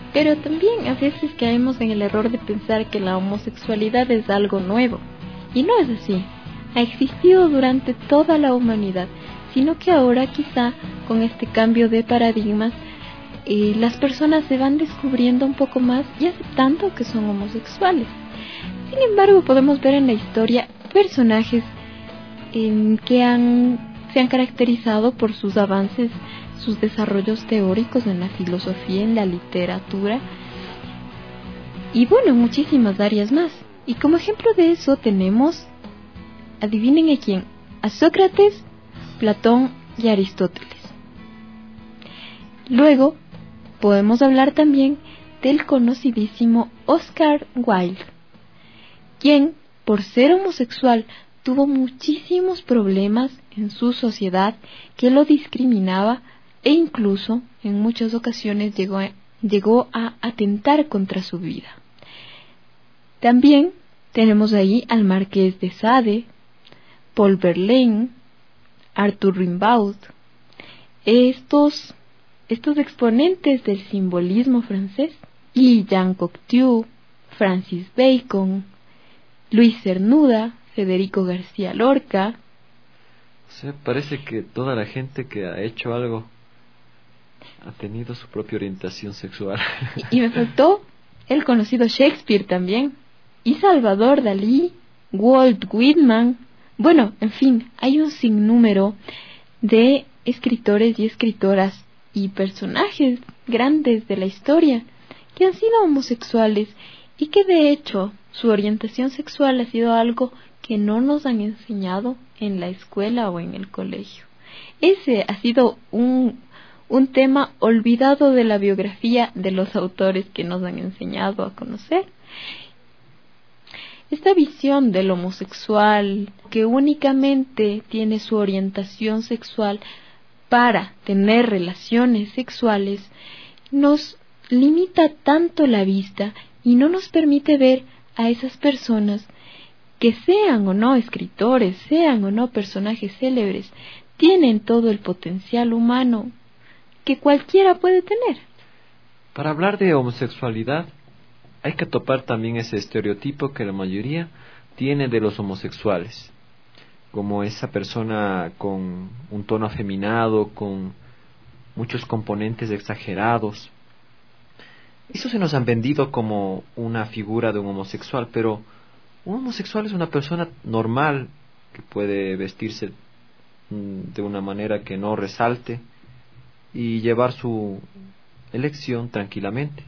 Pero también a veces caemos en el error de pensar que la homosexualidad es algo nuevo. Y no es así. Ha existido durante toda la humanidad, sino que ahora quizá con este cambio de paradigmas las personas se van descubriendo un poco más y aceptando que son homosexuales. Sin embargo, podemos ver en la historia personajes que se han caracterizado por sus avances, sus desarrollos teóricos en la filosofía, en la literatura y bueno, en muchísimas áreas más. Y como ejemplo de eso tenemos, adivinen a quién, a Sócrates, Platón y Aristóteles. Luego podemos hablar también del conocidísimo Oscar Wilde, quien por ser homosexual tuvo muchísimos problemas en su sociedad que lo discriminaba e incluso en muchas ocasiones llegó a atentar contra su vida. También tenemos ahí al Marqués de Sade, Paul Verlaine, Arthur Rimbaud, estos exponentes del simbolismo francés, y Jean Cocteau, Francis Bacon, Luis Cernuda, Federico García Lorca. O sea, parece que toda la gente que ha hecho algo ha tenido su propia orientación sexual. Y me faltó el conocido Shakespeare también, y Salvador Dalí, Walt Whitman. Bueno, en fin, hay un sinnúmero de escritores y escritoras y personajes grandes de la historia que han sido homosexuales y que de hecho su orientación sexual ha sido algo que no nos han enseñado en la escuela o en el colegio. Ese ha sido un tema olvidado de la biografía de los autores que nos han enseñado a conocer. Esta visión del homosexual que únicamente tiene su orientación sexual para tener relaciones sexuales nos limita tanto la vista y no nos permite ver a esas personas que, sean o no escritores, sean o no personajes célebres, tienen todo el potencial humano que cualquiera puede tener. Para hablar de homosexualidad hay que topar también ese estereotipo que la mayoría tiene de los homosexuales, como esa persona con un tono afeminado, con muchos componentes exagerados. Eso se nos han vendido como una figura de un homosexual, pero un homosexual es una persona normal que puede vestirse de una manera que no resalte y llevar su elección tranquilamente.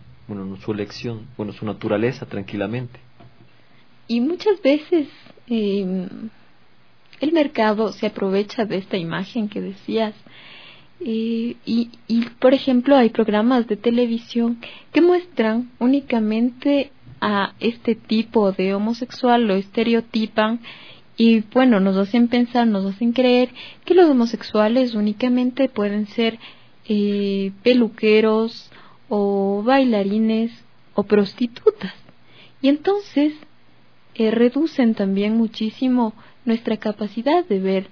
Su naturaleza tranquilamente. Y muchas veces el mercado se aprovecha de esta imagen que decías. Y por ejemplo, hay programas de televisión que muestran únicamente a este tipo de homosexual, lo estereotipan y bueno, nos hacen pensar, nos hacen creer que los homosexuales únicamente pueden ser peluqueros o bailarines o prostitutas, y entonces reducen también muchísimo nuestra capacidad de ver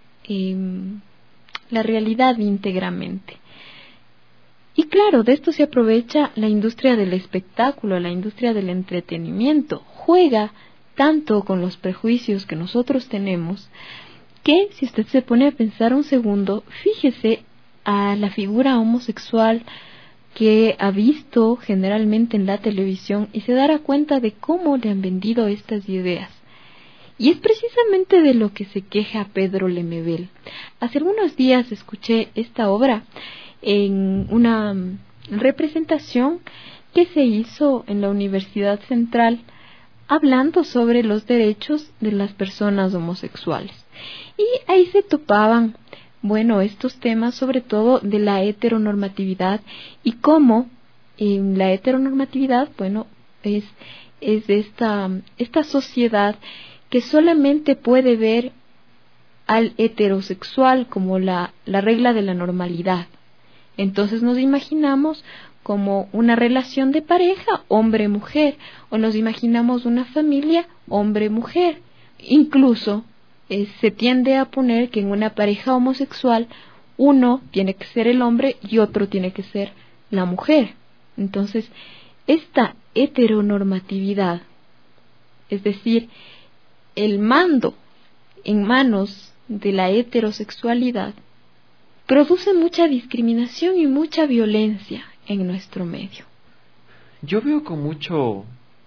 la realidad íntegramente. Y claro, de esto se aprovecha la industria del espectáculo, la industria del entretenimiento, juega tanto con los prejuicios que nosotros tenemos, que si usted se pone a pensar un segundo, fíjese a la figura homosexual que ha visto generalmente en la televisión y se dará cuenta de cómo le han vendido estas ideas. Y es precisamente de lo que se queja Pedro Lemebel. Hace algunos días escuché esta obra en una representación que se hizo en la Universidad Central hablando sobre los derechos de las personas homosexuales. Y ahí se topaban estos temas sobre todo de la heteronormatividad y cómo la heteronormatividad, es esta sociedad que solamente puede ver al heterosexual como la regla de la normalidad. Entonces nos imaginamos como una relación de pareja hombre-mujer, o nos imaginamos una familia hombre-mujer. Incluso se tiende a poner que en una pareja homosexual uno tiene que ser el hombre y otro tiene que ser la mujer. Entonces, esta heteronormatividad, es decir, el mando en manos de la heterosexualidad, produce mucha discriminación y mucha violencia en nuestro medio. Yo veo con mucho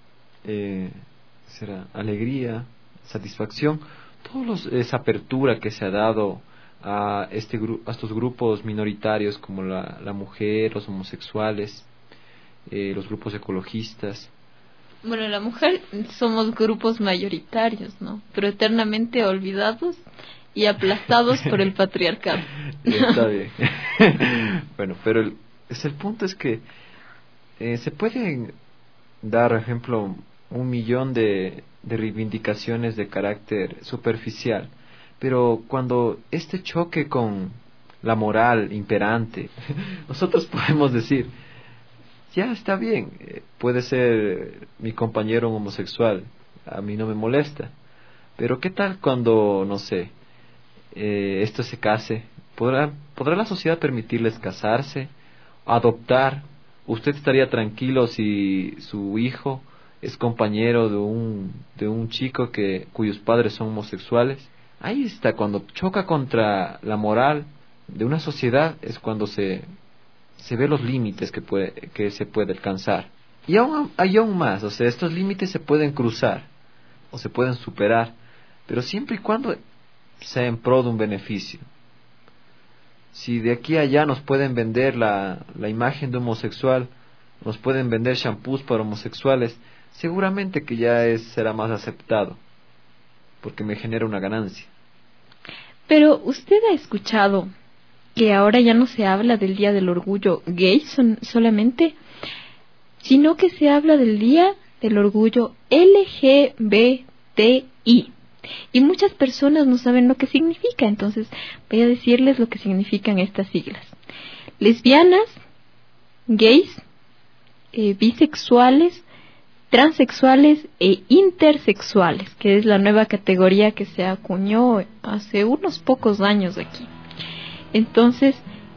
alegría, satisfacción, esa apertura que se ha dado a estos grupos minoritarios como la mujer, los homosexuales, los grupos ecologistas. Bueno, la mujer somos grupos mayoritarios, ¿no? Pero eternamente olvidados y aplastados por el patriarcado. Está bien. Bueno, pero el punto es que se pueden dar, por ejemplo, 1 millón de reivindicaciones de carácter superficial, pero cuando este choque con la moral imperante, nosotros podemos decir, ya está bien, puede ser mi compañero homosexual, a mí no me molesta, pero ¿qué tal cuando, no sé, esto se case? ¿Podrá la sociedad permitirles casarse, adoptar? ¿Usted estaría tranquilo si su hijo es compañero de un chico cuyos padres son homosexuales? Ahí está, cuando choca contra la moral de una sociedad, es cuando se ve los límites que se puede alcanzar. Y hay aún más, o sea, estos límites se pueden cruzar o se pueden superar, pero siempre y cuando sea en pro de un beneficio. Si de aquí a allá nos pueden vender la imagen de homosexual, nos pueden vender shampoos para homosexuales, seguramente que ya será más aceptado, porque me genera una ganancia. Pero usted ha escuchado que ahora ya no se habla del Día del Orgullo Gay solamente, sino que se habla del Día del Orgullo LGBTI. Y muchas personas no saben lo que significa, entonces voy a decirles lo que significan estas siglas. Lesbianas, gays, bisexuales, transexuales e intersexuales, que es la nueva categoría que se acuñó hace unos pocos años aquí. Entonces,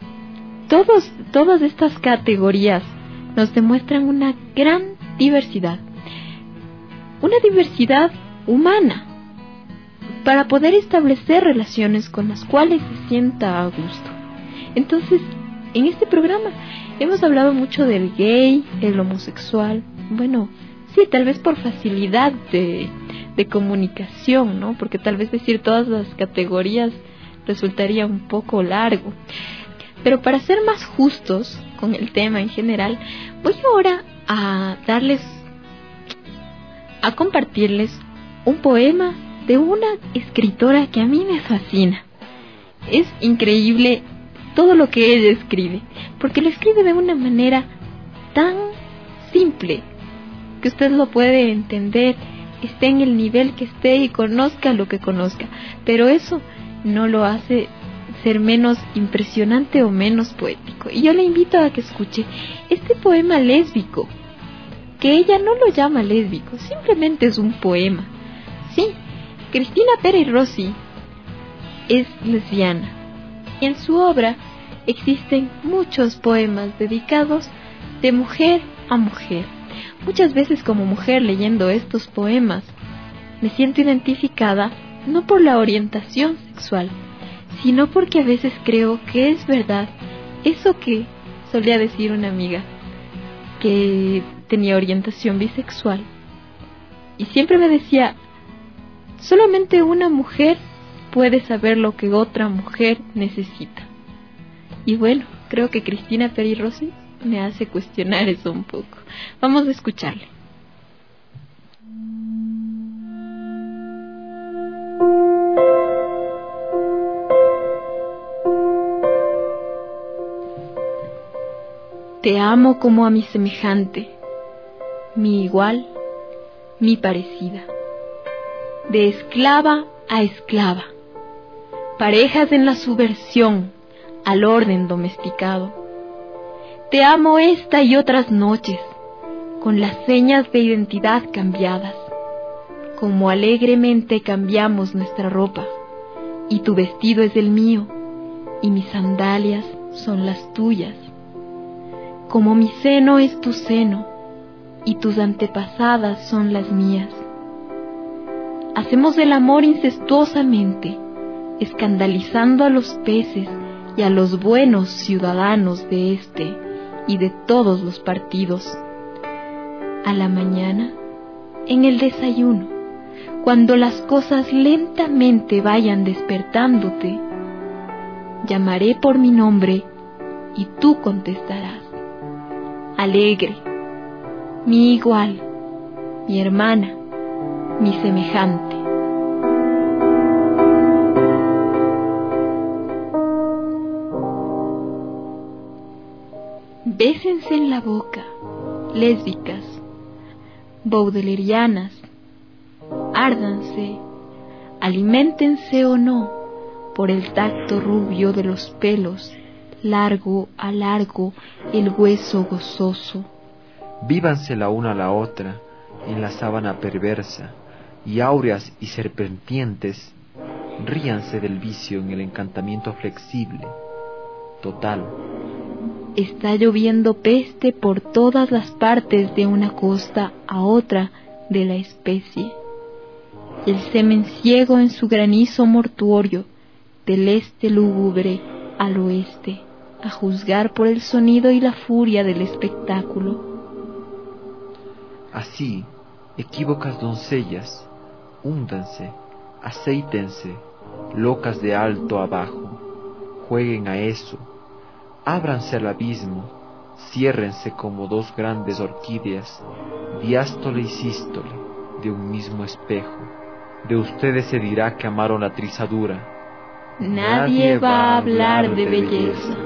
todas estas categorías nos demuestran una gran diversidad humana, para poder establecer relaciones con las cuales se sienta a gusto. Entonces, en este programa hemos hablado mucho del gay, el homosexual, bueno, sí, tal vez por facilidad de comunicación, ¿no? Porque tal vez decir todas las categorías resultaría un poco largo. Pero para ser más justos con el tema en general, voy ahora a compartirles un poema de una escritora que a mí me fascina. Es increíble todo lo que ella escribe, porque lo escribe de una manera tan simple que usted lo puede entender, esté en el nivel que esté y conozca lo que conozca, pero eso no lo hace ser menos impresionante o menos poético. Y yo le invito a que escuche este poema lésbico, que ella no lo llama lésbico, simplemente es un poema. Sí, Cristina Peri Rossi es lesbiana. En su obra existen muchos poemas dedicados de mujer a mujer. Muchas veces como mujer leyendo estos poemas me siento identificada no por la orientación sexual, sino porque a veces creo que es verdad eso que solía decir una amiga que tenía orientación bisexual y siempre me decía: solamente una mujer puede saber lo que otra mujer necesita. Y bueno, creo que Cristina Peri Rossi me hace cuestionar eso un poco. Vamos a escucharle. Te amo como a mi semejante, mi igual, mi parecida. De esclava a esclava, parejas en la subversión al orden domesticado. Te amo esta y otras noches, con las señas de identidad cambiadas, como alegremente cambiamos nuestra ropa, y tu vestido es el mío, y mis sandalias son las tuyas. como mi seno es tu seno, y tus antepasadas son las mías. Hacemos el amor incestuosamente, escandalizando a los peces y a los buenos ciudadanos de este y de todos los partidos. A la mañana, en el desayuno, cuando las cosas lentamente vayan despertándote, llamaré por mi nombre y tú contestarás. Alegre, mi igual, mi hermana, mi semejante. Bésense en la boca, lésbicas, baudelerianas, árdanse, aliméntense o no por el tacto rubio de los pelos, largo a largo el hueso gozoso. Vívanse la una a la otra en la sábana perversa, y áureas y serpendientes, ríanse del vicio en el encantamiento flexible, total. Está lloviendo peste por todas las partes de una costa a otra de la especie. El semen ciego en su granizo mortuorio, del este lúgubre al oeste, a juzgar por el sonido y la furia del espectáculo. Así, equívocas doncellas, húndanse, aceítense, locas de alto abajo, jueguen a eso, ábranse al abismo, ciérrense como dos grandes orquídeas, diástole y sístole, de un mismo espejo. De ustedes se dirá que amaron la trizadura. Nadie va a hablar de belleza.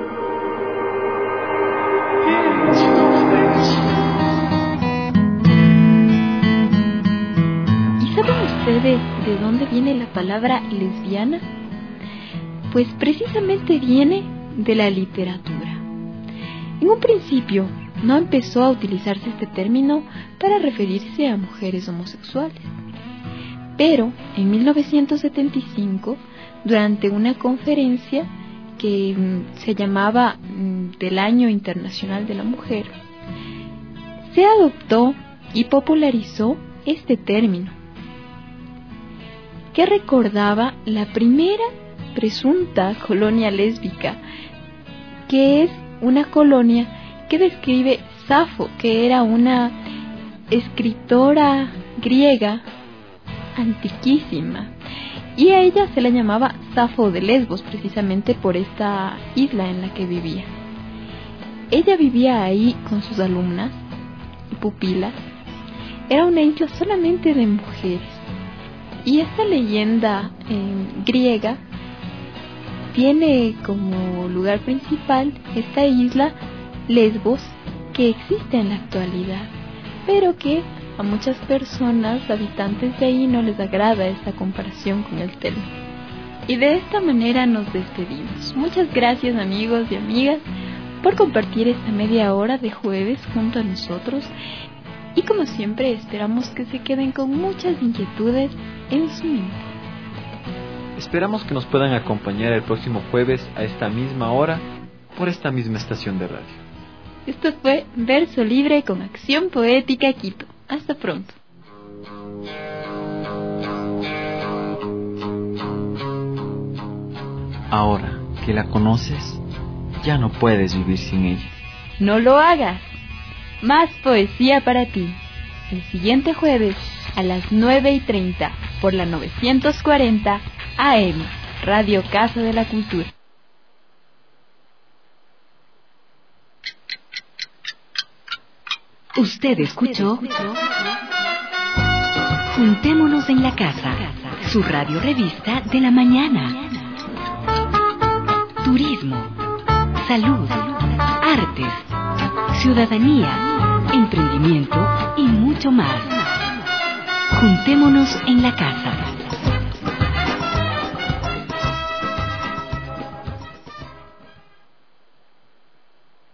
¿Y saben ustedes de dónde viene la palabra lesbiana? Pues precisamente viene de la literatura. En un principio no empezó a utilizarse este término para referirse a mujeres homosexuales, pero en 1975, durante una conferencia que se llamaba del Año Internacional de la Mujer, se adoptó y popularizó este término, que recordaba la primera presunta colonia lésbica, que es una colonia que describe Safo, que era una escritora griega antiquísima, y a ella se la llamaba Safo de Lesbos, precisamente por esta isla en la que vivía. Ella vivía ahí con sus alumnas y pupilas. Era una isla solamente de mujeres, y esta leyenda griega tiene como lugar principal esta isla Lesbos, que existe en la actualidad, pero que a muchas personas, habitantes de ahí, no les agrada esta comparación con el término. Y de esta manera nos despedimos. Muchas gracias, amigos y amigas, por compartir esta media hora de jueves junto a nosotros. Y como siempre, esperamos que se queden con muchas inquietudes en su mente. Esperamos que nos puedan acompañar el próximo jueves a esta misma hora por esta misma estación de radio. Esto fue Verso Libre con Acción Poética Quito. Hasta pronto. Ahora que la conoces, ya no puedes vivir sin ella. No lo hagas. Más poesía para ti. El siguiente jueves a las 9:30 por la 940 AM, Radio Casa de la Cultura. Usted escuchó Juntémonos en la Casa, su radio revista de la mañana. Turismo, salud, artes, ciudadanía, emprendimiento y mucho más. Juntémonos en la Casa.